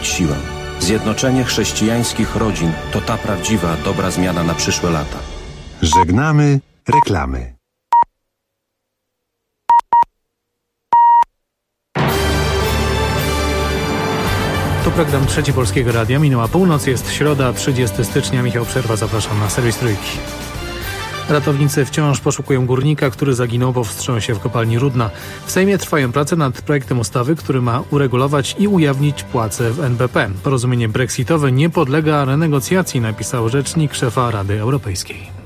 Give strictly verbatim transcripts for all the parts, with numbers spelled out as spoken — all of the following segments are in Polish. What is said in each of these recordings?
mieć siłę. Zjednoczenie chrześcijańskich rodzin to ta prawdziwa, dobra zmiana na przyszłe lata. Żegnamy reklamy. To program Trzeci Polskiego Radia. Minęła północ, jest środa, trzydziestego stycznia. Michał Przerwa, zapraszam na serwis Trójki. Ratownicy wciąż poszukują górnika, który zaginął po wstrząsie w kopalni Rudna. W Sejmie trwają prace nad projektem ustawy, który ma uregulować i ujawnić płace w N B P. Porozumienie brexitowe nie podlega renegocjacji, napisał rzecznik szefa Rady Europejskiej.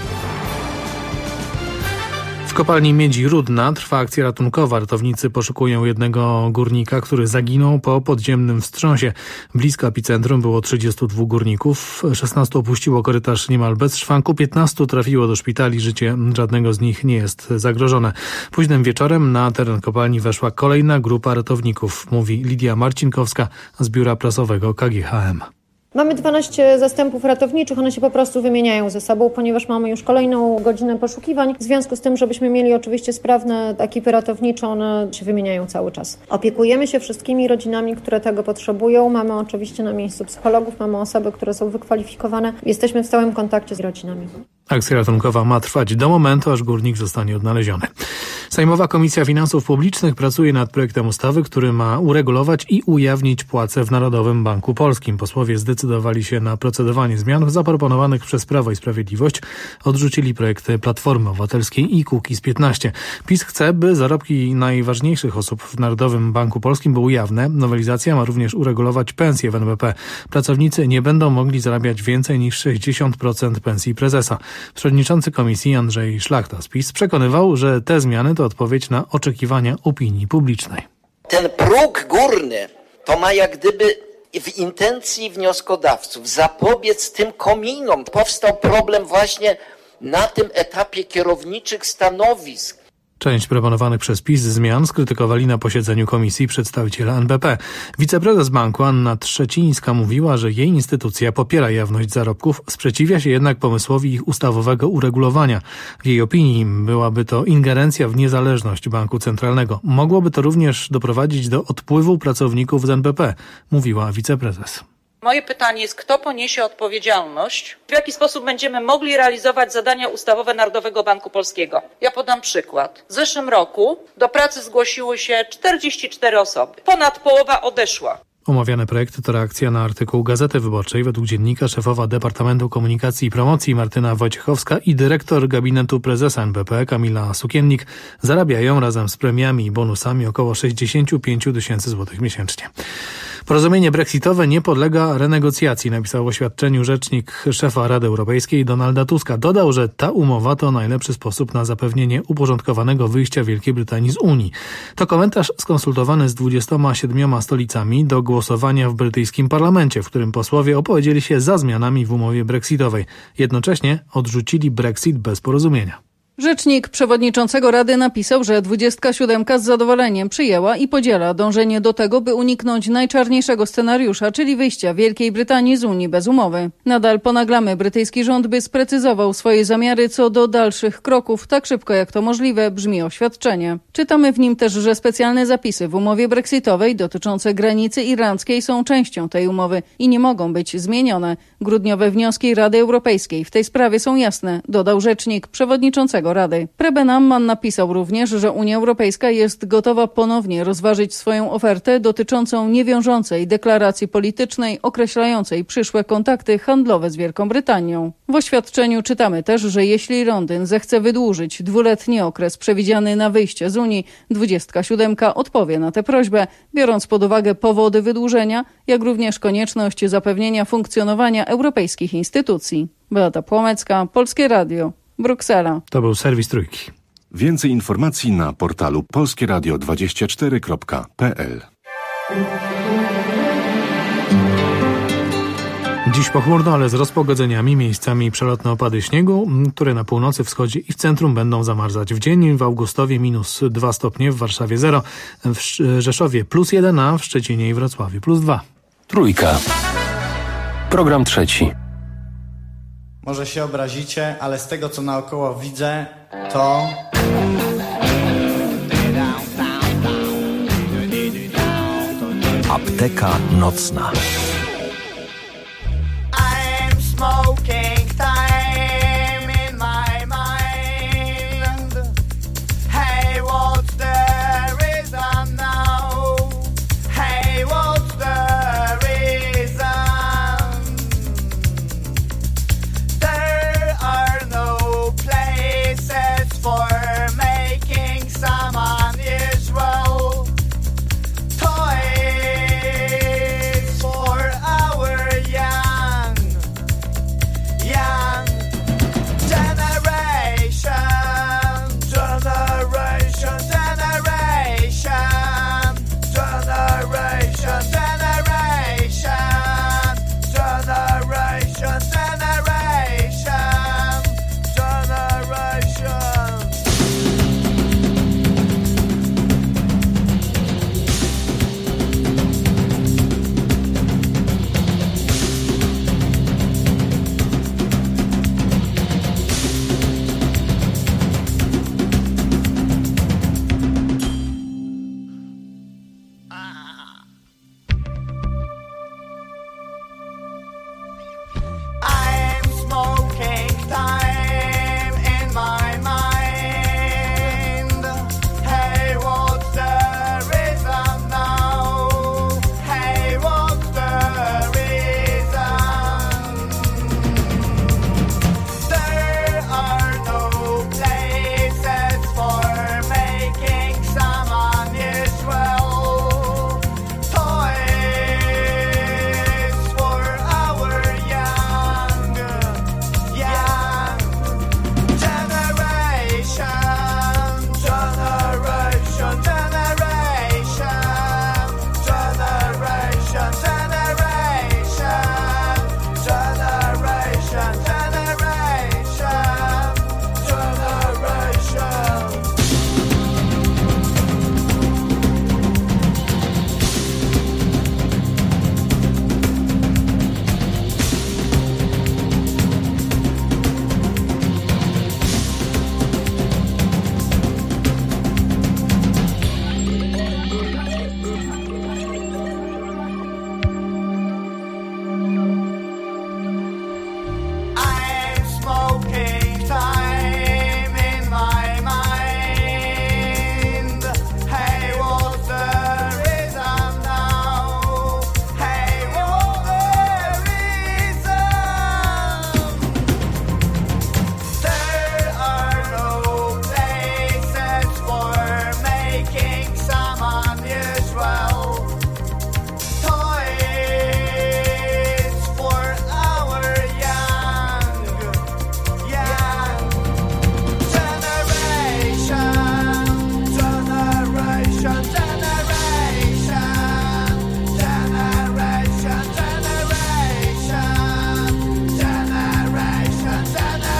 W kopalni miedzi Rudna trwa akcja ratunkowa. Ratownicy poszukują jednego górnika, który zaginął po podziemnym wstrząsie. Blisko epicentrum było trzydziestu dwóch górników. szesnastu opuściło korytarz niemal bez szwanku, piętnastu trafiło do szpitali. Życie żadnego z nich nie jest zagrożone. Późnym wieczorem na teren kopalni weszła kolejna grupa ratowników, mówi Lidia Marcinkowska z biura prasowego K G H M. Mamy dwanaście zastępów ratowniczych, one się po prostu wymieniają ze sobą, ponieważ mamy już kolejną godzinę poszukiwań. W związku z tym, żebyśmy mieli oczywiście sprawne ekipy ratownicze, one się wymieniają cały czas. Opiekujemy się wszystkimi rodzinami, które tego potrzebują. Mamy oczywiście na miejscu psychologów, mamy osoby, które są wykwalifikowane. Jesteśmy w stałym kontakcie z rodzinami. Akcja ratunkowa ma trwać do momentu, aż górnik zostanie odnaleziony. Sejmowa Komisja Finansów Publicznych pracuje nad projektem ustawy, który ma uregulować i ujawnić płace w Narodowym Banku Polskim. Posłowie zdecydowali się na procedowanie zmian zaproponowanych przez Prawo i Sprawiedliwość. Odrzucili projekty Platformy Obywatelskiej i Kukiz piętnaście. PiS chce, by zarobki najważniejszych osób w Narodowym Banku Polskim były jawne. Nowelizacja ma również uregulować pensje w N B P. Pracownicy nie będą mogli zarabiać więcej niż sześćdziesiąt procent pensji prezesa. Przewodniczący komisji Andrzej Szlachta z PiS przekonywał, że te zmiany to odpowiedź na oczekiwania opinii publicznej. Ten próg górny to ma jak gdyby w intencji wnioskodawców zapobiec tym kominom. Powstał problem właśnie na tym etapie kierowniczych stanowisk. Część proponowanych przez PiS zmian skrytykowali na posiedzeniu komisji przedstawiciele N B P. Wiceprezes banku Anna Trzecińska mówiła, że jej instytucja popiera jawność zarobków, sprzeciwia się jednak pomysłowi ich ustawowego uregulowania. W jej opinii byłaby to ingerencja w niezależność banku centralnego. Mogłoby to również doprowadzić do odpływu pracowników z N B P, mówiła wiceprezes. Moje pytanie jest, kto poniesie odpowiedzialność? W jaki sposób będziemy mogli realizować zadania ustawowe Narodowego Banku Polskiego? Ja podam przykład. W zeszłym roku do pracy zgłosiły się czterdzieści cztery osoby. Ponad połowa odeszła. Omawiane projekty to reakcja na artykuł Gazety Wyborczej. Według dziennika szefowa Departamentu Komunikacji i Promocji Martyna Wojciechowska i dyrektor gabinetu prezesa N B P Kamila Sukiennik zarabiają razem z premiami i bonusami około sześćdziesiąt pięć tysięcy złotych miesięcznie. Porozumienie brexitowe nie podlega renegocjacji, napisał w oświadczeniu rzecznik szefa Rady Europejskiej Donalda Tuska. Dodał, że ta umowa to najlepszy sposób na zapewnienie uporządkowanego wyjścia Wielkiej Brytanii z Unii. To komentarz skonsultowany z dwudziestoma siedmioma stolicami do głosowania w brytyjskim parlamencie, w którym posłowie opowiedzieli się za zmianami w umowie brexitowej. Jednocześnie odrzucili Brexit bez porozumienia. Rzecznik przewodniczącego Rady napisał, że dwudziestka siódemka z zadowoleniem przyjęła i podziela dążenie do tego, by uniknąć najczarniejszego scenariusza, czyli wyjścia Wielkiej Brytanii z Unii bez umowy. Nadal ponaglamy brytyjski rząd, by sprecyzował swoje zamiary co do dalszych kroków, tak szybko jak to możliwe, brzmi oświadczenie. Czytamy w nim też, że specjalne zapisy w umowie brexitowej dotyczące granicy irlandzkiej są częścią tej umowy i nie mogą być zmienione. Grudniowe wnioski Rady Europejskiej w tej sprawie są jasne, dodał rzecznik przewodniczącego Rady. Preben Amman napisał również, że Unia Europejska jest gotowa ponownie rozważyć swoją ofertę dotyczącą niewiążącej deklaracji politycznej określającej przyszłe kontakty handlowe z Wielką Brytanią. W oświadczeniu czytamy też, że jeśli Londyn zechce wydłużyć dwuletni okres przewidziany na wyjście z Unii, dwudziestka siódemka odpowie na tę prośbę, biorąc pod uwagę powody wydłużenia, jak również konieczność zapewnienia funkcjonowania europejskich instytucji. Beata Płomecka, Polskie Radio. Bruksela. To był serwis Trójki. Więcej informacji na portalu polskieradio dwadzieścia cztery kropka p l. Dziś pochmurno, ale z rozpogodzeniami, miejscami przelotne opady śniegu, które na północy, wschodzie i w centrum będą zamarzać. W dzień w Augustowie minus dwa stopnie, w Warszawie zero, w Rzeszowie plus jeden, a w Szczecinie i Wrocławiu plus dwa. Trójka. Program trzeci. Może się obrazicie, ale z tego, co naokoło widzę, to... Apteka nocna. I'm smoking time in my mind. Hey, what's the reason now? Hey, what's the reason? There are no places for making some unusual toys for our young, young generation, generation, generation, generation, generation, generation, generation, generation. I'm smoking time in my mind. Hey, what's the reason now? Hey, what's the reason? There are no places for making some unusual toys for our young, young generation, generation, generation, generation, generation, generation, generation, generation. I'm smoking time in my mind. Hey, what's the reason now? Hey, what's the reason? There are no places for making some unusual toys for our young, young generation, generation, generation, generation, generation,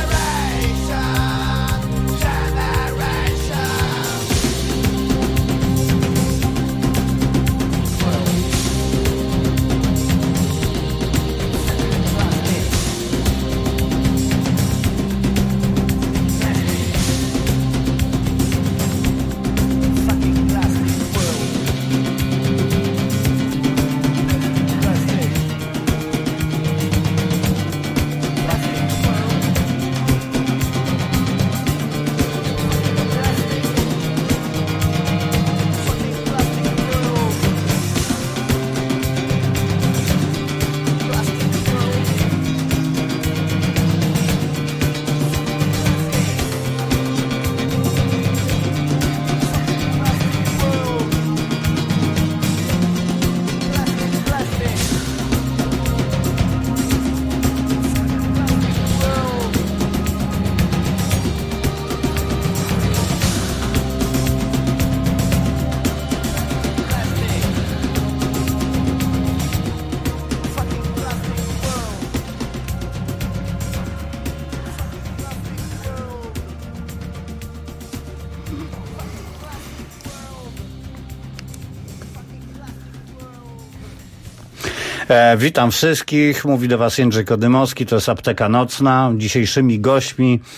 E, witam wszystkich, mówi do was Jędrzej Kodymowski, to jest Apteka Nocna. Dzisiejszymi gośćmi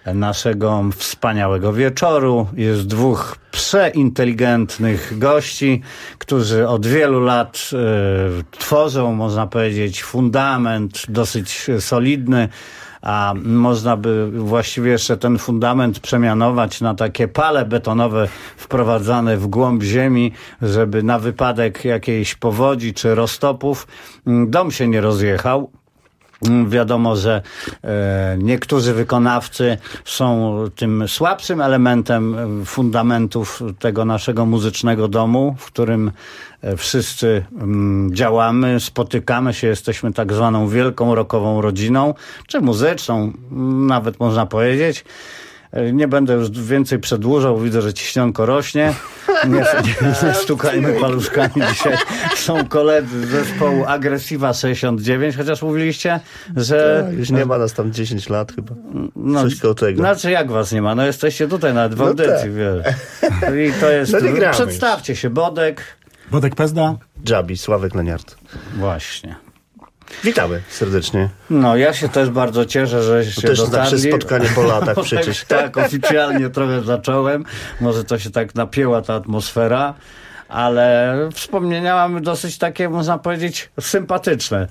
naszego wspaniałego wieczoru. Jest dwóch przeinteligentnych gości, którzy od wielu lat e, tworzą, można powiedzieć, fundament dosyć solidny, a można by właściwie jeszcze ten fundament przemianować na takie pale betonowe wprowadzane w głąb ziemi, żeby na wypadek jakiejś powodzi czy roztopów dom się nie rozjechał. Wiadomo, że e, niektórzy wykonawcy są tym słabszym elementem fundamentów tego naszego muzycznego domu, w którym wszyscy mm, działamy, spotykamy się, jesteśmy tak zwaną wielką rockową rodziną, czy muzyczną, nawet można powiedzieć. Nie będę już więcej przedłużał, widzę, że ciśnionko rośnie. Nie, nie stukajmy paluszkami dzisiaj. Są koledzy z zespołu Agresiva sześćdziesiąt dziewięć, chociaż mówiliście, że... Tak, już nie ma nas tam dziesięć lat chyba. No, coś koło tego. Znaczy jak was nie ma? No jesteście tutaj nawet w audycji, no tak. Wiesz. I to jest... No przedstawcie już się, Bodek. Bodek Pezda. Dżabi, Sławek Leniart. Właśnie. Witamy serdecznie. No, ja się też bardzo cieszę, że się też dotarli. Nasze spotkanie po latach przecież. Tak, tak, oficjalnie trochę zacząłem. Może to się tak napięła ta atmosfera, ale wspomnienia mamy dosyć takie, można powiedzieć, sympatyczne.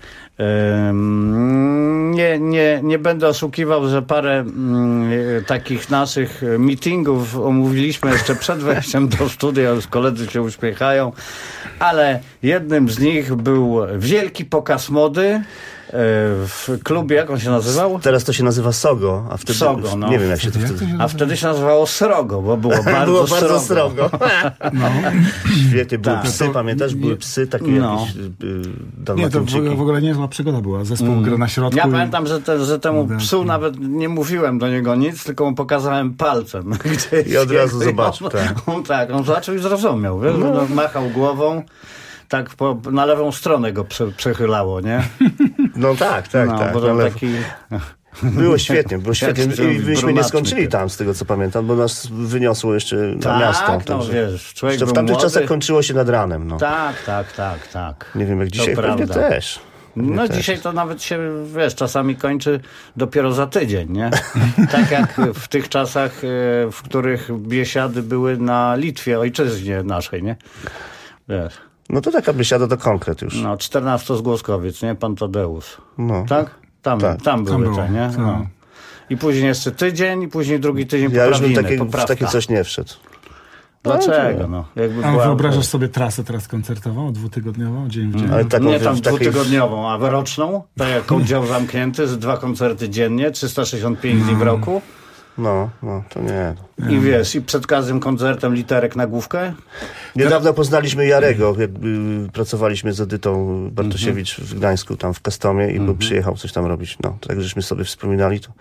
Nie, nie, nie będę oszukiwał, że parę takich naszych meetingów omówiliśmy jeszcze przed wejściem do studia, już koledzy się uśmiechają, ale jednym z nich był wielki pokaz mody w klubie, jak on się nazywał? Teraz to się nazywa Sogo, a wtedy Sogo, no. Nie wiem, jak się to jak wtedy... To się a wtedy się nazywało Srogo, bo było bardzo było srogo. bardzo srogo. No. Świetnie, były tak. psy, pamiętasz? Były psy takie no. jakieś yy, Nie, to w, w ogóle niezła przygoda była. Zespół mm. gra na środku. Ja i... pamiętam, że, te, że temu no, psu nawet nie mówiłem do niego nic, tylko mu pokazałem palcem. Gdzieś. I od razu zobaczył. On, tak. On, tak, on zobaczył i zrozumiał. Wiesz? No. No, machał głową. Tak po, na lewą stronę go prze, przechylało, nie? No tak, tak, no, tak. Bo no, taki... Było świetnie, było świetnie. I myśmy nie skończyli tak. tam, z tego co pamiętam, bo nas wyniosło jeszcze tak, na miasto. No, wiesz, człowiek w tamtych młody. czasach kończyło się nad ranem. No. Tak, tak, tak, tak. Nie wiem, jak dzisiaj, to pewnie prawda. też. No Nie dzisiaj też. to nawet się, wiesz, czasami kończy dopiero za tydzień, nie? Tak jak w tych czasach, w których biesiady były na Litwie, ojczyźnie naszej, nie? Wiesz. No to taka biesiada to konkret już. No, czternastozgłoskowiec, nie? Pan Tadeusz. No. Tak? Tam, tak. tam były tam te, nie? No. I później jeszcze tydzień, i później drugi tydzień ja poprawiny, już bym takie, w poprawka. takie coś nie wszedł. Dlaczego? No, jakby A była... wyobrażasz sobie trasę teraz koncertową, dwutygodniową, dzień w dzień? Ale taką, nie tam w takiej... dwutygodniową, a roczną? Tak jak oddział zamknięty, z dwa koncerty dziennie, trzysta sześćdziesiąt pięć dni w roku. No, no, to nie. I wiesz, i przed każdym koncertem literek na główkę? Niedawno poznaliśmy Jarego, jak y, pracowaliśmy z Edytą Bartosiewicz w Gdańsku, tam w Customie i mm-hmm. przyjechał coś tam robić. No, to tak żeśmy sobie wspominali, to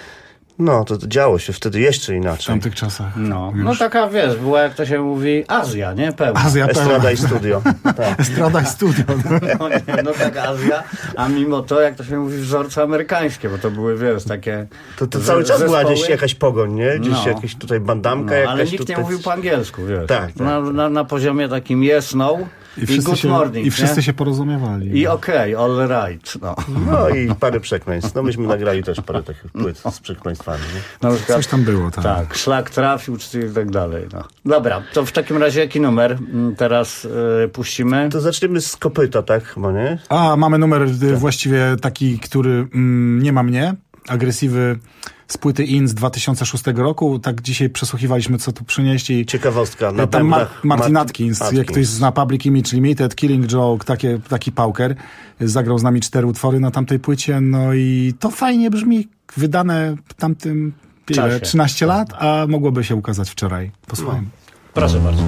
no, to, to działo się wtedy jeszcze inaczej. W tamtych czasach. No, no taka, wiesz, była, jak to się mówi, Azja, nie? Pełna. Azja pełna. Estrada i studio. Tak. Estrada i studio. No, nie, no tak Azja, a mimo to, jak to się mówi, wzorce amerykańskie, bo to były, wiesz, takie... To, to cały czas zespoły. była gdzieś jakaś pogoń, nie? Gdzieś No. jakaś tutaj bandamka No, jakaś. ale nikt tutaj... nie mówił po angielsku, wiesz. Tak, tak, na, na, na poziomie takim yes, no I, i, wszyscy good się, morning. I wszyscy nie? się porozumiewali. I okej, okay, all right. No. no i parę przekleństw. No myśmy nagrali też parę takich płyt z przekleństwami. Nie? Na przykład, coś tam było, tak. Tak, szlak trafił, czy i tak dalej. No. Dobra, to w takim razie jaki numer teraz yy, puścimy? To zaczniemy z kopyta, tak chyba, nie? A, mamy numer tak. właściwie taki, który mm, nie ma mnie. Agresywy z płyty In z dwa tysiące szóstego roku. Tak dzisiaj przesłuchiwaliśmy, co tu przynieść. I ciekawostka. Na tam Ma- Martin Mart- Atkins, Atkins, jak ktoś zna Public Image Limited, Killing Joke, takie, taki pauker. Zagrał z nami cztery utwory na tamtej płycie. No i to fajnie brzmi. Wydane w tamtym ile, trzynaście lat, a mogłoby się ukazać wczoraj. Posłuchajmy. No. Proszę bardzo.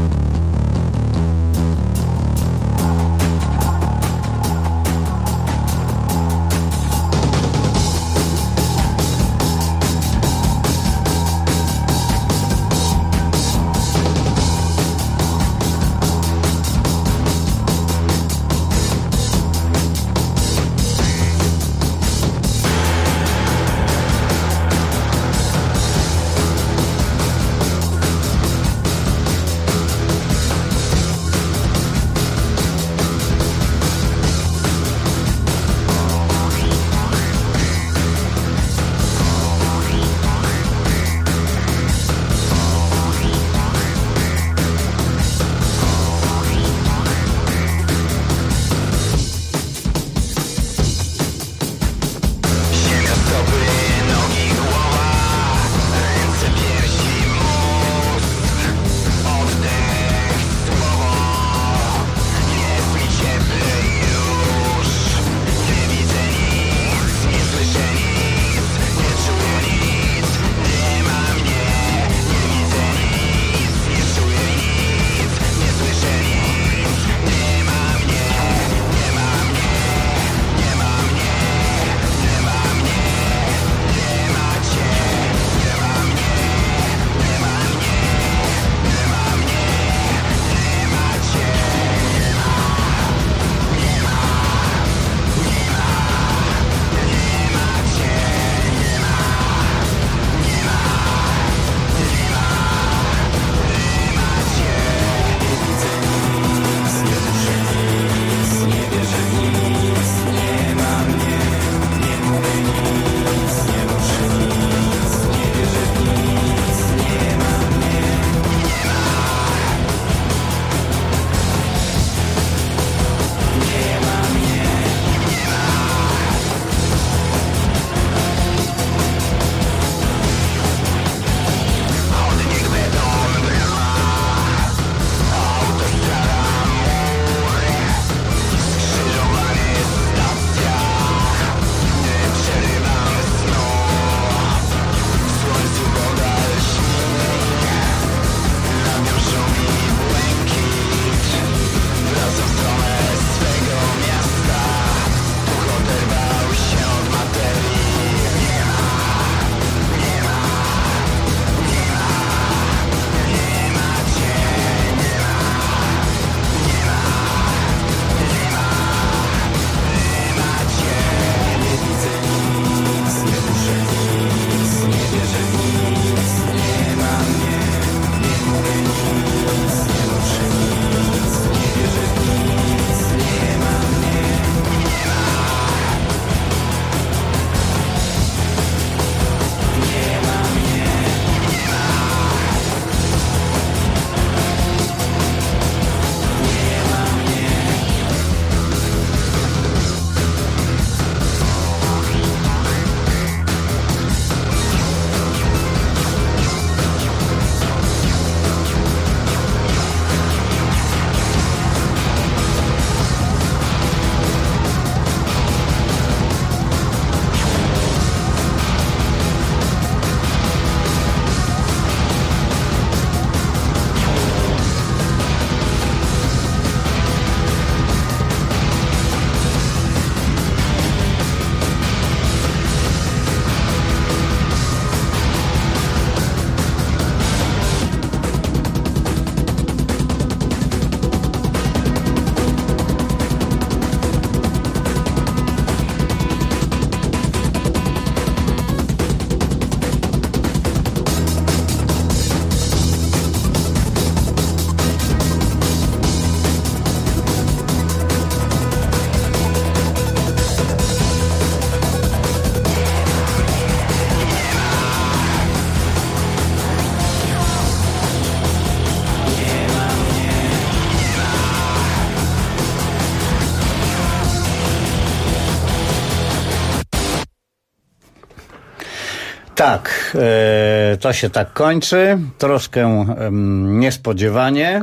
Tak, e, to się tak kończy. Troszkę e, niespodziewanie.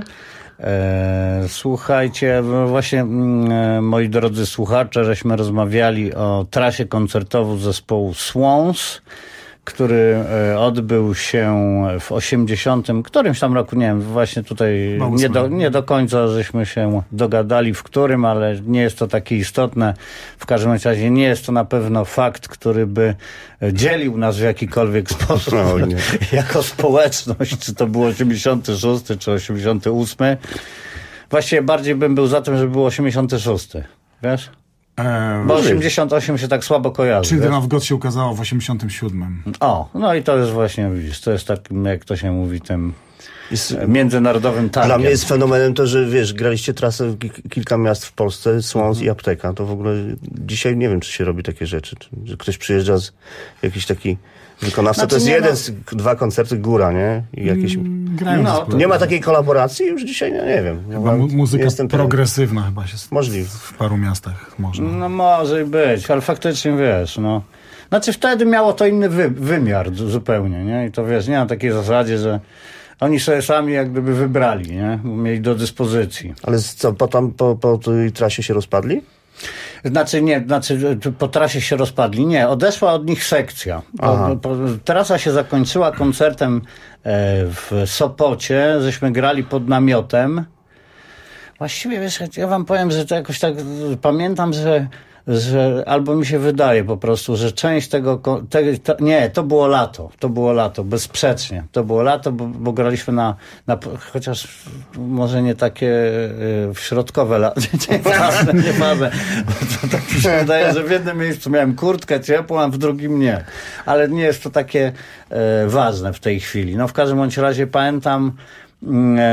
E, słuchajcie, właśnie e, moi drodzy słuchacze, żeśmy rozmawiali o trasie koncertową zespołu Swans, który e, odbył się w osiemdziesiątym którymś tam roku, nie wiem, właśnie tutaj nie do, nie do końca żeśmy się dogadali w którym, ale nie jest to takie istotne. W każdym razie nie jest to na pewno fakt, który by dzielił nas w jakikolwiek sposób no, jako społeczność, czy to było osiemdziesiąty szósty czy osiemdziesiąty ósmy. Właściwie bardziej bym był za tym, żeby był osiemdziesiąty szósty, wiesz? Eee, Bo osiemdziesiąt osiem się tak słabo kojarzy. Children of God się ukazało w osiemdziesiątym siódmym. O, no i to jest właśnie, widzisz, to jest takim, jak to się mówi, tym jest, międzynarodowym targiem. Dla mnie jest fenomenem to, że wiesz, graliście trasę w kilka miast w Polsce, Swans mhm. i Apteka. To w ogóle dzisiaj nie wiem, czy się robi takie rzeczy. Czy, że ktoś przyjeżdża z jakiś taki wykonawca. Znaczy, to jest jeden no... z dwa koncerty góra, nie? I jakieś... Mm, no, nie ma takiej kolaboracji już dzisiaj? No, nie wiem. Chyba mu- muzyka progresywna chyba się możliwe. W paru miastach można. No może być, ale faktycznie wiesz, no. Znaczy wtedy miało to inny wy- wymiar zupełnie, nie? I to wiesz, nie na takiej zasadzie, że oni sobie sami jak gdyby wybrali, nie? Mieli do dyspozycji. Ale co, po, tam, po, po tej trasie się rozpadli? Znaczy nie, znaczy po trasie się rozpadli. Nie, odeszła od nich sekcja. Po, po, trasa się zakończyła koncertem w Sopocie, żeśmy grali pod namiotem. Właściwie wiesz, ja wam powiem, że to jakoś tak pamiętam, że że albo mi się wydaje po prostu, że część tego, te, to, nie, to było lato, to było lato, bezsprzecznie, to było lato, bo, bo graliśmy na, na, chociaż może nie takie y, środkowe lato, nieważne, nieważne, to tak mi się wydaje, że w jednym miejscu miałem kurtkę ciepłą, a w drugim nie, ale nie jest to takie y, ważne w tej chwili. No w każdym bądź razie pamiętam, y,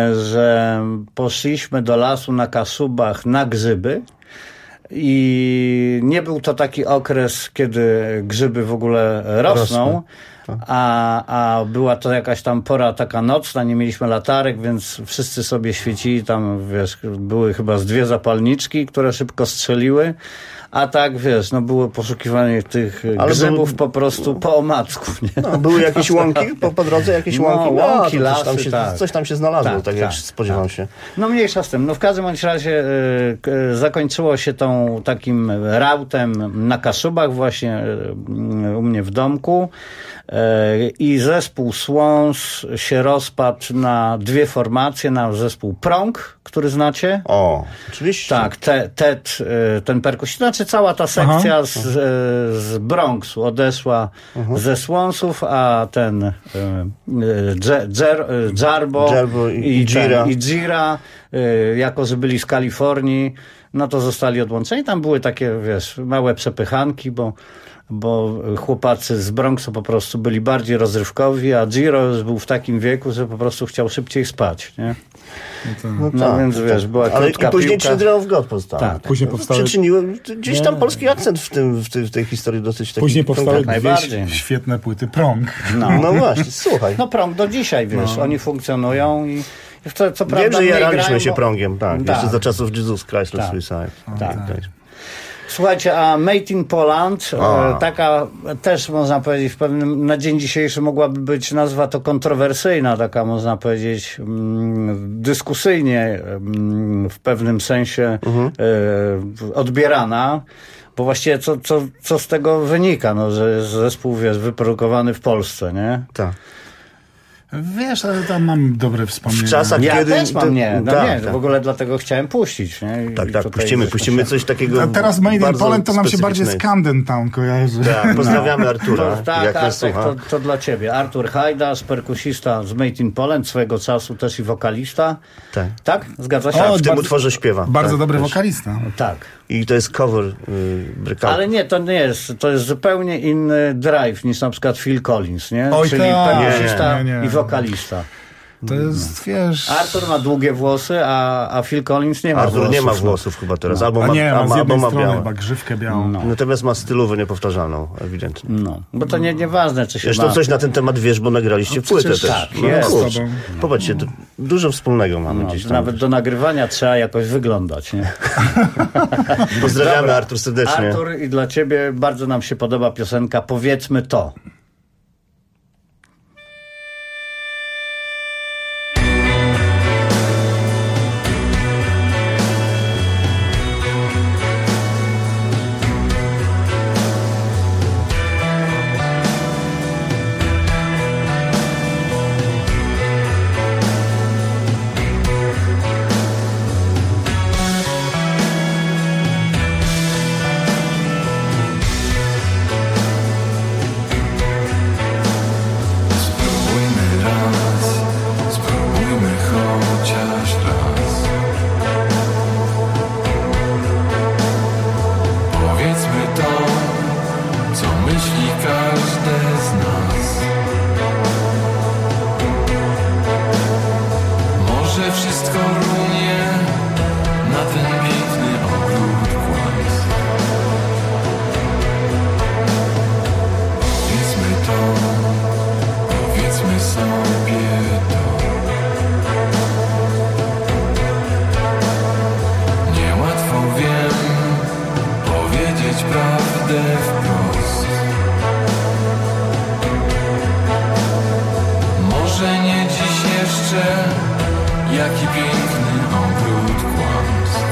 że poszliśmy do lasu na Kaszubach na grzyby. I nie był to taki okres, kiedy grzyby w ogóle rosną, a, a była to jakaś tam pora taka nocna, nie mieliśmy latarek, więc wszyscy sobie świecili tam, wiesz, były chyba z dwie zapalniczki, które szybko strzeliły, a tak, wiesz, no było poszukiwanie tych Ale grzybów był... po prostu po omacku, nie? No, były jakieś łąki po, po drodze, jakieś no, łąki? No, łąki, coś lasy, tam się, tak. Coś tam się znalazło, tak, tak jak tak, spodziewam tak. się. No mniejsza z tym. No w każdym bądź razie y, y, zakończyło się tą takim rautem na Kaszubach właśnie y, u mnie w domku. I zespół Swans się rozpadł na dwie formacje, na zespół Prong, który znacie. O, oczywiście. Tak, te, Ted, ten perkusista, znaczy cała ta sekcja z, z Bronxu odeszła Aha. ze Swansów, a ten Jarbo, Jarbo i, i, i Gira, ten, i Gira jako że byli z Kalifornii, no to zostali odłączeni. Tam były takie, wiesz, małe przepychanki, bo bo chłopacy z Bronxu po prostu byli bardziej rozrywkowi, a Giro już był w takim wieku, że po prostu chciał szybciej spać, nie? No, to, no, no tak, więc wiesz, była ale krótka i później piłka. Children of God powstały. Tak, później powstały... Przyczyniły, gdzieś tam polski akcent w, tym, w, tej, w tej historii dosyć taki... Później powstały tak, dwie świetne płyty Prong. No, no właśnie, słuchaj. No Prong do dzisiaj, wiesz, no. Oni funkcjonują i co, co Wiem, prawda że jaraliśmy grają, się bo... Prongiem, tak, tak. jeszcze za czasów Jesus Christ tak. Suicide. Tak. tak. Słuchajcie, a Made in Poland, a. taka też można powiedzieć w pewnym, na dzień dzisiejszy mogłaby być nazwa to kontrowersyjna, taka można powiedzieć mm, dyskusyjnie mm, w pewnym sensie mhm. e, odbierana, bo właściwie co, co, co z tego wynika, no, że jest zespół, wiesz, wyprodukowany w Polsce, nie? Tak. Wiesz, ale tam mam dobre wspomnienia. W czasach, ja kiedy... też mam, nie, no tak, nie, tak. w ogóle dlatego chciałem puścić, nie? I tak, tak, puścimy, puścimy coś takiego. A teraz Made in Poland to nam się bardziej z Camden Town kojarzy. Tak, pozdrawiamy no. Artura. To, tak, Artek, to, to dla ciebie. Artur Hajdasz, perkusista z Made in Poland, swego czasu też i wokalista. Tak. Tak? Zgadza się? O, w bardzo, tym utworze śpiewa. Bardzo tak, dobry też. wokalista. Tak. I to jest cover y, breakout. Ale nie, to nie jest. To jest zupełnie inny drive niż na przykład Phil Collins, nie? Oj, czyli ta, perkusista nie, nie, nie. i wokalista. To jest, wiesz... Artur ma długie włosy, a, a Phil Collins nie ma Artur włosów. nie ma włosów chyba teraz. No. Albo a ma, nie, ma z jednej ma strony białe. chyba grzywkę białą. No. Natomiast ma stylówę niepowtarzalną, ewidentnie. No, bo to nie, nieważne, czy się Zresztą ma... coś na ten temat wiesz, bo nagraliście no, płytę też. Tak, no, jest. Kurcz, popatrzcie, to dużo wspólnego mamy no, gdzieś tam. Nawet do nagrywania trzeba jakoś wyglądać, nie? Pozdrawiamy, Dobra. Artur, serdecznie. Artur, i dla ciebie bardzo nam się podoba piosenka Powiedzmy to. myśli każde z nas. Może wszystko runie na ten piękny ogród kłamstw. Powiedzmy to, powiedzmy sobie to. Niełatwo wiem powiedzieć prawdę wprost. Może nie dziś jeszcze, jaki piękny ogród kłamstw.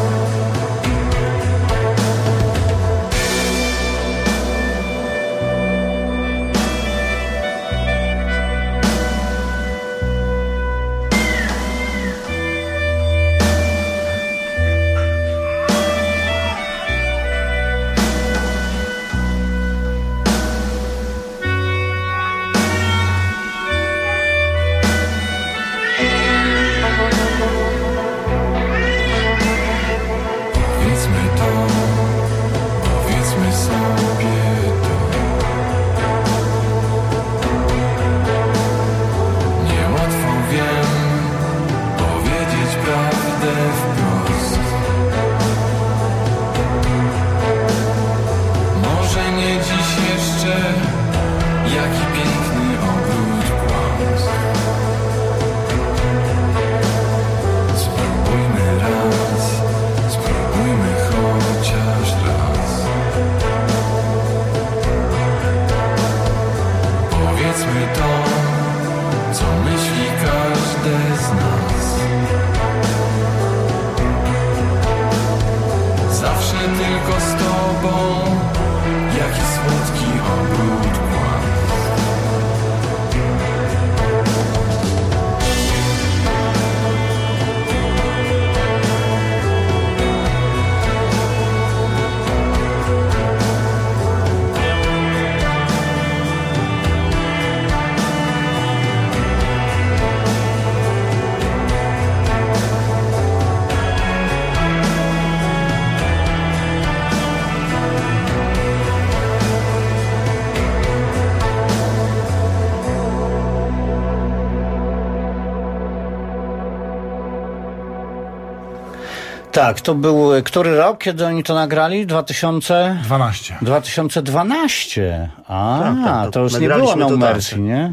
Tak, to był który rok, kiedy oni to nagrali? dwa tysiące dwanaście. dwa tysiące dwanaście. A, tak, tak, to to już nie nagraliśmy było No to Mercy, tak. nie?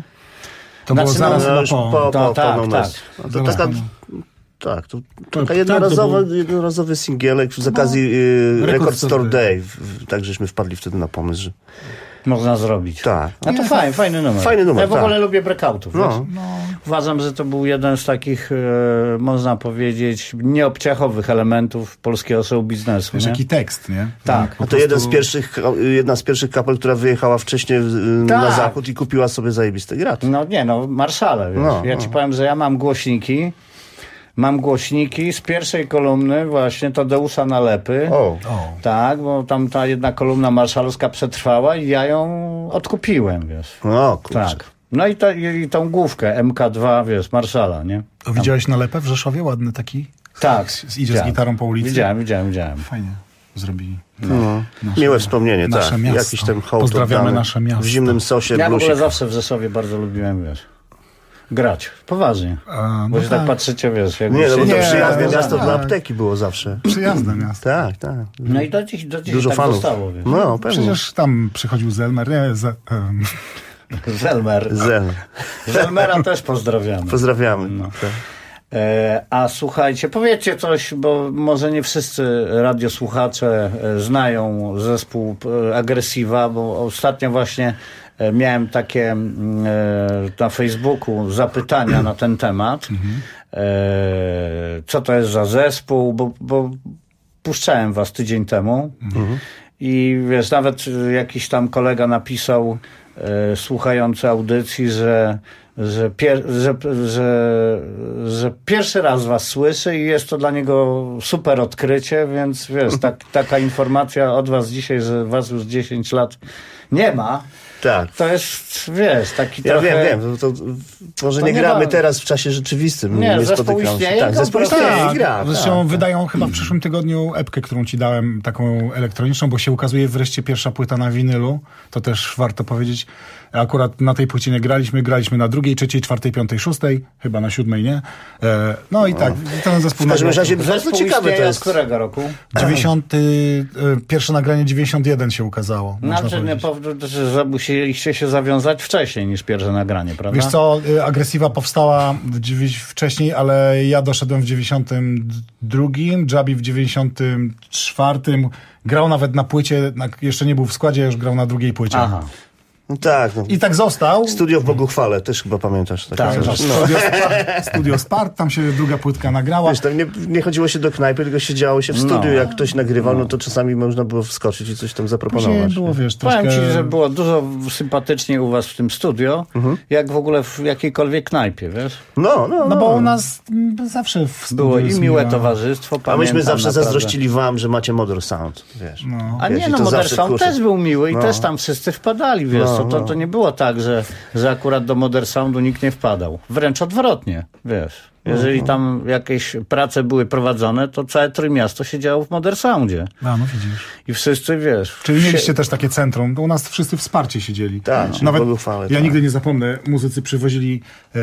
To było Znaczy, zaraz no, chyba już po. po, po, No, po tak, No tak. Mercy. No, to Zaraz taka, po- tak, to To- taka tak, jednorazowa, to był- jednorazowy singielek z okazji Record y, Record Store Store Day. Day. W- w- Tak żeśmy wpadli wtedy na pomysł, że Można zrobić. tak. No to fajny, fajny numer. Fajny numer, Ja w ogóle tak. lubię breakoutów. No. wiesz? Uważam, że to był jeden z takich, e, można powiedzieć, nieobciachowych elementów polskiego show biznesu. Wiesz, Nie? jaki tekst, nie? Tak. Po A to jeden z prostu- pierwszych, jedna z pierwszych kapel, która wyjechała wcześniej y, na Tak. zachód i kupiła sobie zajebiste graty. No nie, no Marszale, wiesz. No, ja no. ci powiem, że ja mam głośniki, mam głośniki z pierwszej kolumny właśnie Tadeusza Nalepy. O, O. Tak, bo tam ta jedna kolumna marszalska przetrwała i ja ją odkupiłem, wiesz. no kurczę. Tak. No i, ta, i, i tą główkę M K dwa, wiesz, Marszala, nie? O, widziałeś nalepę w Rzeszowie? Ładny taki? Tak. Z, idzie z widziałem. gitarą po ulicy? Widziałem, widziałem, widziałem. Fajnie zrobili. No. Nasze- Miłe wspomnienie, nasze tak. miasto. Jakiś ten hołd Pozdrawiamy oddany. nasze miasto. W zimnym sosie, Ja w blusik. ogóle zawsze w Rzeszowie bardzo lubiłem, wiesz, grać. Poważnie. A, Bo no się tak tak. patrzycie, wiesz. Jak Nie, no bo to Nie, przyjazne no, miasto tak. dla apteki było zawsze. Przyjazne miasto. Tak, tak. No i do dziś, do dziś Dużo tak fanów. zostało, wiesz. No, pewnie. Przecież tam przychodził Zelmer, nie? Z, um, Zelmer. Zen. Zelmera też pozdrawiamy. Pozdrawiamy. No. Tak. E, a słuchajcie, powiedzcie coś, bo może nie wszyscy radiosłuchacze e, znają zespół e, Aggressiva, bo ostatnio właśnie e, miałem takie mm, e, na Facebooku zapytania na ten temat. E, co to jest za zespół, bo, bo puszczałem was tydzień temu i wiesz, nawet e, jakiś tam kolega napisał e, słuchający audycji, że że, pier, że, że, że pierwszy raz was słyszy i jest to dla niego super odkrycie, więc wiesz, tak, taka informacja od was dzisiaj, że was już dziesięć lat nie ma, tak. To jest, wiesz, taki ja trochę... Ja wiem, wiem, to, to może to nie, nie gramy ma... teraz w czasie rzeczywistym. Nie, nie zespół istnieje. Tak, zespół istnieje i gra. Zresztą tak, wydają chyba w przyszłym tygodniu epkę, którą ci dałem, taką elektroniczną, bo się ukazuje wreszcie pierwsza płyta na winylu. To też warto powiedzieć. Akurat na tej płycie nie graliśmy, graliśmy na drugiej, trzeciej, czwartej, piątej, szóstej, chyba na siódmej, nie? E, no i tak, ten zespół... W każdym razie bardzo ciekawe to jest. Z którego roku? dziewięćdziesiąty, e, pierwsze nagranie dziewięćdziesiąty jeden się ukazało. Znaczy, nie, że musieliście się zawiązać wcześniej niż pierwsze nagranie, prawda? Wiesz co, Agresywa powstała wcześniej, ale ja doszedłem w dziewięćdziesiątym drugim, Dżabi w dziewięćdziesiątym czwartym, grał nawet na płycie, jeszcze nie był w składzie, już grał na drugiej płycie. Aha. No tak. No. I tak został. Studio w Boguchwale, też chyba pamiętasz. Tak, tak no. Studio, Spart, Studio Spart, tam się druga płytka nagrała. Wiesz, tam nie, nie chodziło się do knajpy, tylko się działo się w studiu. No. Jak ktoś nagrywał, no to czasami można było wskoczyć i coś tam zaproponować. Później było, wiesz, troszkę... Powiem ci, że było dużo sympatycznie u was w tym studio, mhm. jak w ogóle w jakiejkolwiek knajpie, wiesz? No, no, no. No bo u nas zawsze w studiu było i miłe towarzystwo, a myśmy zawsze naprawdę zazdrościli wam, że macie Modern Sound, wiesz. No. A nie, no Modern Sound też był miły i no. też tam wszyscy wpadali, wiesz, no, to, to, to nie było tak, że, że akurat do Modern Soundu nikt nie wpadał. Wręcz odwrotnie, wiesz. Jeżeli tam jakieś prace były prowadzone, to całe Trójmiasto siedziało w Modern Soundzie. A, no widzisz. I wszyscy, wiesz... Czyli się... mieliście też takie centrum. U nas wszyscy wsparcie siedzieli. Tak, no. Nawet uchwale, ja tak. nigdy nie zapomnę, muzycy przywozili... E...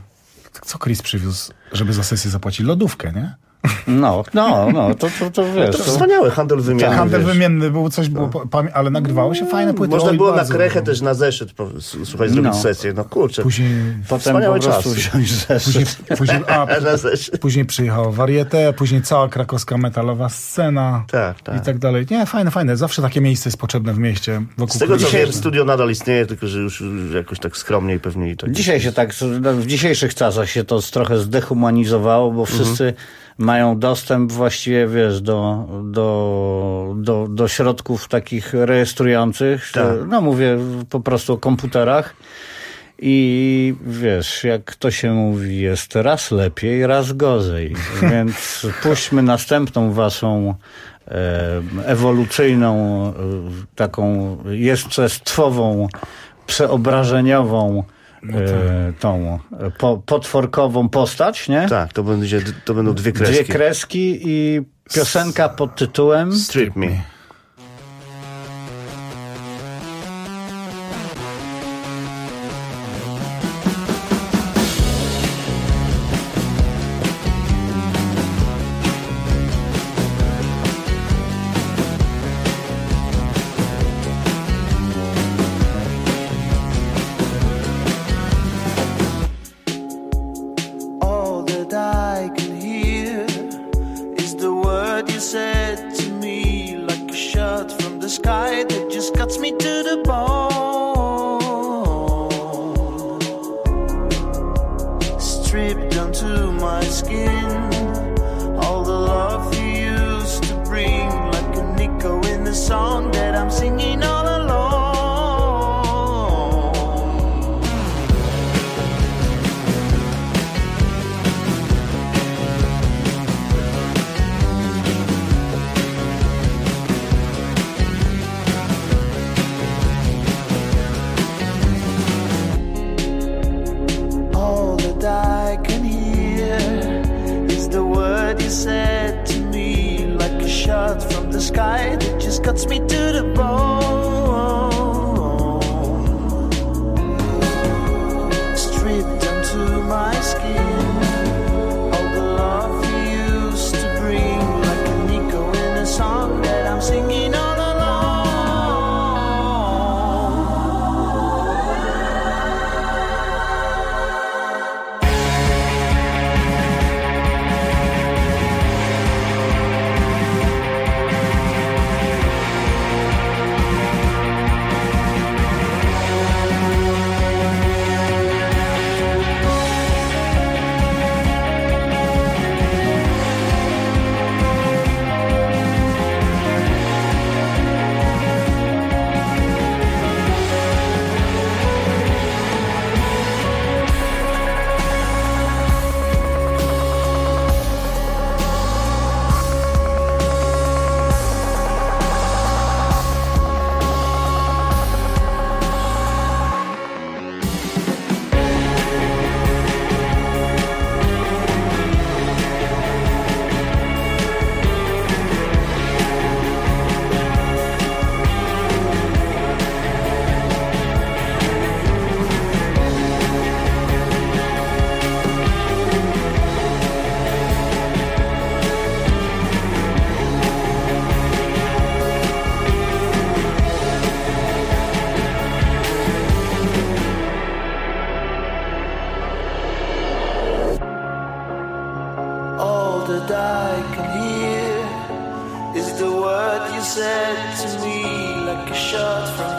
Co Chris przywiózł, żeby za sesję zapłacić? Lodówkę, nie? No, no, no, to, to, to wiesz. To wspaniały handel wymienny. Tak, handel wiesz. wymienny, było coś, było, ale nagrywało się fajne płyty. Można Oj, było na krechę było. też na zeszyt, słuchaj, zrobić no. sesję. No kurczę, później, potem po prostu wziąć zeszyt. Później, później, a, później przyjechało Varieté, później cała krakowska metalowa scena tak, tak. i tak dalej. Nie, fajne, fajne. Zawsze takie miejsce jest potrzebne w mieście. Z tego co wiem, studio nadal istnieje, tylko że już jakoś tak skromniej pewnie. I tak Dzisiaj się tak, w dzisiejszych czasach się to trochę zdehumanizowało, bo wszyscy mhm. mają dostęp właściwie, wiesz, do, do, do, do środków takich rejestrujących. Tak. No mówię po prostu o komputerach. I wiesz, jak to się mówi, jest raz lepiej, raz gorzej. Więc puśćmy następną waszą e, ewolucyjną, e, taką jestestwową, przeobrażeniową No tak. tą po, potworkową postać, nie? Tak, to, będzie, to będą dwie kreski. Dwie kreski i piosenka pod tytułem Strip Me.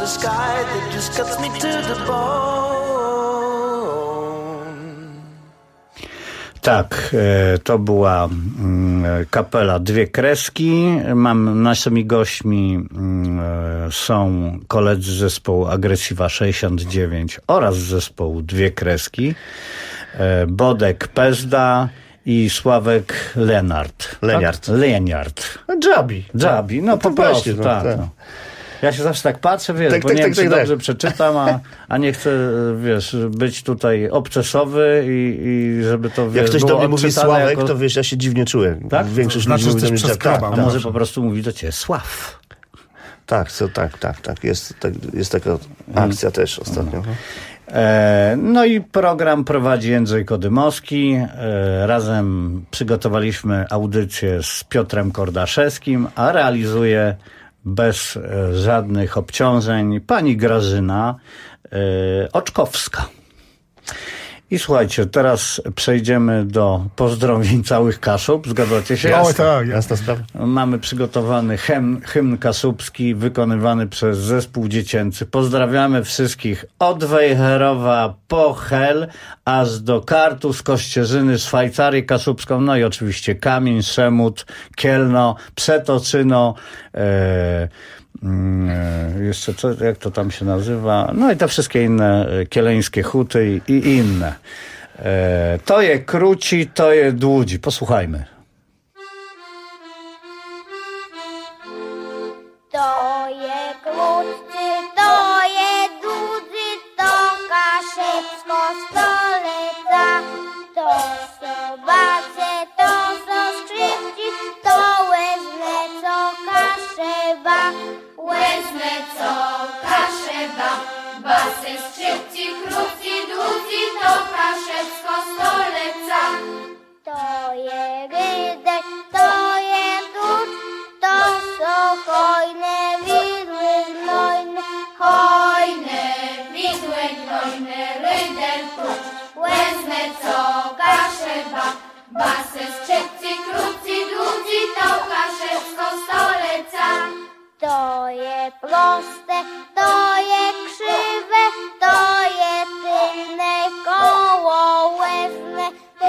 sky that just cuts me to the bone. Tak, to była kapela Dwie Kreski. Mam naszymi gośćmi są koledzy zespołu Agresiva sześćdziesiąt dziewięć oraz zespołu Dwie Kreski, Bodek Pezda i Sławek Lenart. Leniart. Tak? Leniart. Dżabi. Dżabi, no, no po prostu, no, tak. tak. No. Ja się zawsze tak patrzę, wiesz, tak, bo tak, nie tak, wiem, tak, czy tak, dobrze tak. przeczytam, a, a nie chcę, wiesz, być tutaj obcesowy i, i żeby to, wiesz, jak ktoś do mnie mówi Sławek, jako... to wiesz, ja się dziwnie czuję. Tak? Większość znaczy, ludzi mówi do mnie tak, a może po prostu mówi do ciebie Sław. Tak, co, tak, tak, tak. Jest, tak, jest taka akcja hmm. też ostatnio. Hmm. E, no i program prowadzi Jędrzej Kodymowski. E, razem przygotowaliśmy audycję z Piotrem Kordaszewskim, a realizuje bez e, żadnych obciążeń pani Grażyna e, Oczkowska. I słuchajcie, teraz przejdziemy do pozdrowień całych Kaszub. Zgadzacie się? O, tak, jasna sprawa. Mamy przygotowany hymn, hymn kaszubski wykonywany przez zespół dziecięcy. Pozdrawiamy wszystkich od Wejherowa po Hel, aż do Kartus, Kościerzyny, Szwajcarię Kaszubską, no i oczywiście Kamień, Szemut, Kielno, Przetoczyno, e, jeszcze co, jak to tam się nazywa, no i te wszystkie inne kieleńskie huty i, i inne. E, to je króci, to je dłudzi. Posłuchajmy. To je krótcy, to je dłudzy, to Kaszebsko stolica, to sobace, to so skrzypci, to łezne co Kaszeba. Łezne co Kaszeba, basy, skrzypci, krótci, dłudzi, to Kaszebsko stolica. To je rydek, to je tucz, to so hojne widły gnojne, hojne widły gnojne, rydel tucz. Łezne co Kaszeba, basy, skrzypci, krótci, dłudzi, to Kaszebsko stolica. To je proste, to je krzywe, to je tylne koło łezne,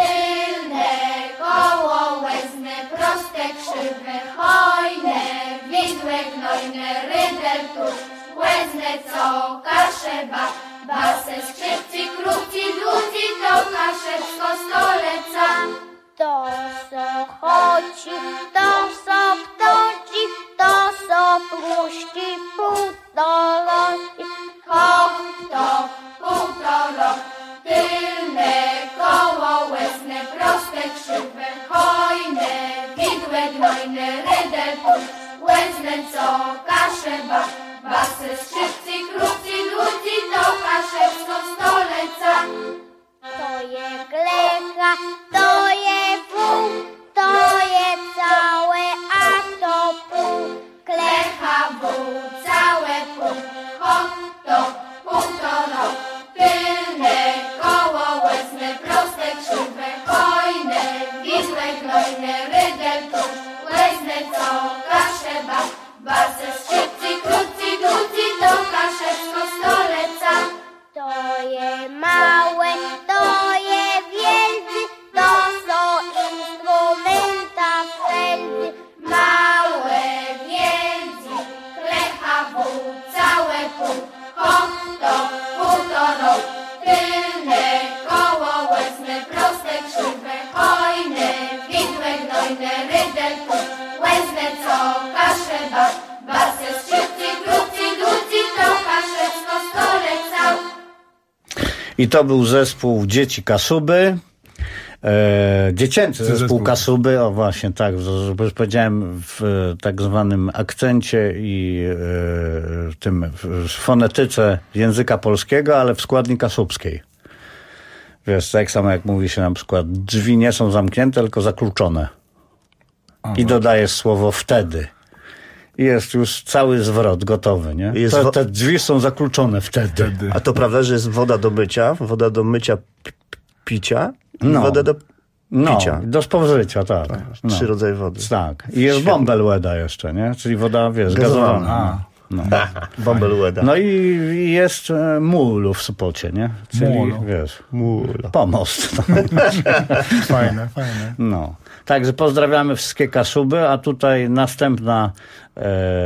tylne koło łezne, proste, krzywe, hojne, widłe, gnojne, rydel tucz. Łezne co Kaszeba, basy, skrzypci, krótci, dłudzi, to Kaszebsko stolica. To so choci, to so ptoci, to so pruszki, półtoroci, hop, to półtoro, tylne koło łezne, proste, krzywe, hojne, widłe, gnojne, rydel tucz. Łezne co Kaszeba, basy, skrzypci, krótci, dłudzi, to Kaszebsko stolica. To je klecha, to je pół, to je całe, a to pół. Klecha, wół, całe pół, hop, to półtoro, tylne koło łezne, proste, krzywe, hojne, widłe, gnojne, rydel tucz. Łezne co Kaszeba, basy, skrzypci, krótci, dłudzi, to Kaszebsko stolica. To je małe, to je wielcy, to są instrumenta wszelcy. Małe, wielcy, klecha, wół, całe pół, hop, to półtoro, tylne koło łezne, proste, krzywe, hojne, widłe, gnojne, rydel tucz. Łezne co Kaszeba, basy, skrzypci, krótci, dłudzi, to Kaszebsko stolica. I to był zespół Dzieci Kaszuby. E, dziecięcy zespół, zespół Kaszuby, o właśnie tak, już powiedziałem w tak zwanym akcencie i e, w tym w fonetyce języka polskiego, ale w składni kaszubskiej. Wiesz, tak samo jak mówi się na przykład, drzwi nie są zamknięte, tylko zakluczone. Aha. I dodajesz słowo wtedy. I jest już cały zwrot gotowy, nie? Jest to, wo- te drzwi są zakluczone wtedy. A to prawda, że jest woda do mycia, woda do mycia p- picia i no. woda do picia. No, do spożycia, tak. tak no. Trzy rodzaje wody. Tak. I jest Świetnie. bąbel łeda jeszcze, nie? Czyli woda, wiesz, gazowana. gazowana. No. Bambelueda. No i jest e, Mulu w Sopocie, nie? Czyli, Mulu. wiesz, Mula. pomost. No. Fajne, fajne. No. Także pozdrawiamy wszystkie Kaszuby, a tutaj następna e,